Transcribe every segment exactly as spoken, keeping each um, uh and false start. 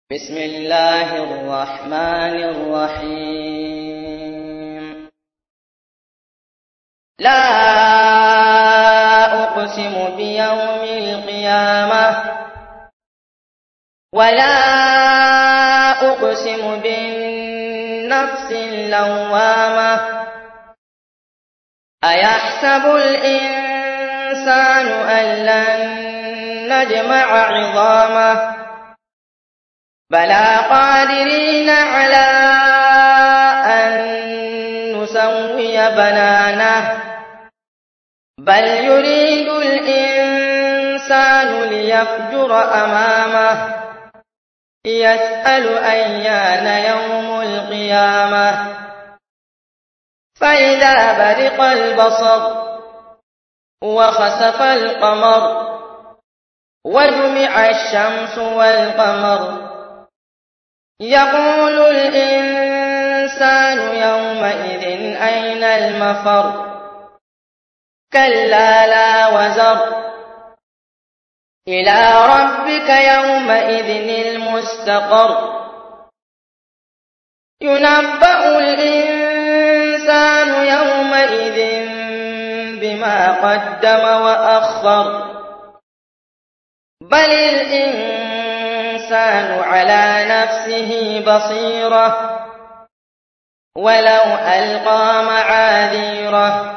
بسم الله الرحمن الرحيم. لا أقسم بيوم القيامة ولا أقسم بالنفس اللوامة أيحسب الإنسان أن لن نجمع عظامه بلى قادرين على أن نسوي بنانه بل يريد الإنسان ليفجر أمامه يسأل أيان يوم القيامة فإذا برق البصر وخسف القمر وجمع الشمس والقمر يقول الإنسان يومئذ أين المفر كلا لا وزر إلى ربك يومئذ المستقر ينبأ الإنسان يومئذ بما قدم وأخر بل الإنسان على نفسه بصيرة ولو ألقى معاذيره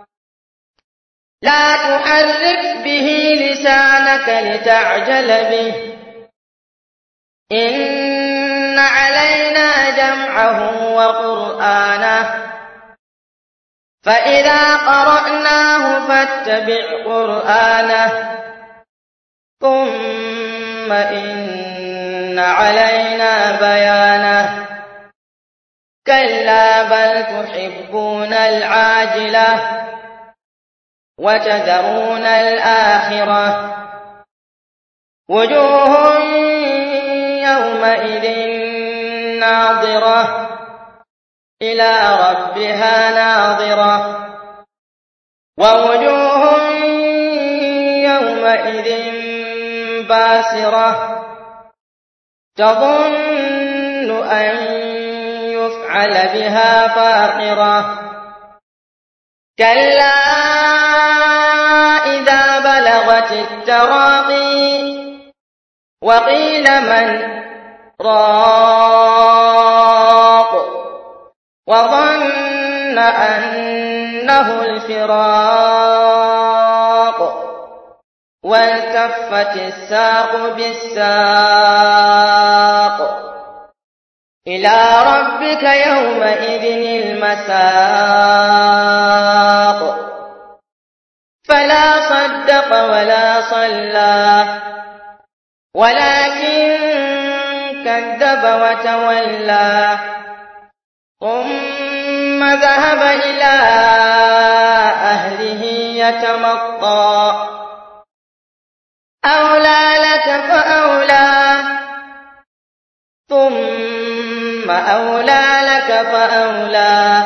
لا تحرك به لسانك لتعجل به إن علينا جمعه وقرآنه فإذا قرأناه فاتبع قرآنه ثم إن علينا بيانه كلا بل تحبون العاجلة وتذرون الآخرة وجوه يومئذ ناظرة إلى ربها ناظرة ووجوه يومئذ باسرة تظن أن يفعل بها فاقرة كلا إذا بلغت التراقي وقيل من راق وظن أنه الفراق والتفت الساق بالساق إلى ربك يومئذ المساق فلا صدق ولا صلى ولكن كذب وتولى ثم ذهب إلى أهله يتمطى أولى لك فأولى ثم أولى لك فأولى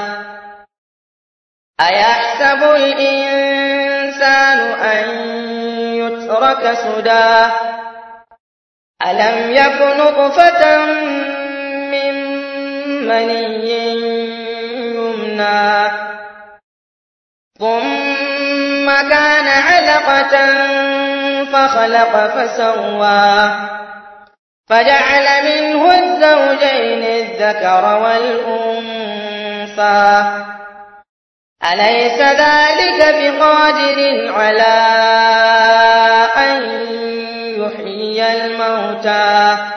أيحسب الإنسان أن يترك سدى ألم يك نطفة من مني يمنى ثم كان علقة فخلق فسوى فجعل منه الزوجين الذكر والأنثى أليس ذلك بقادر على أن يحيي الموتى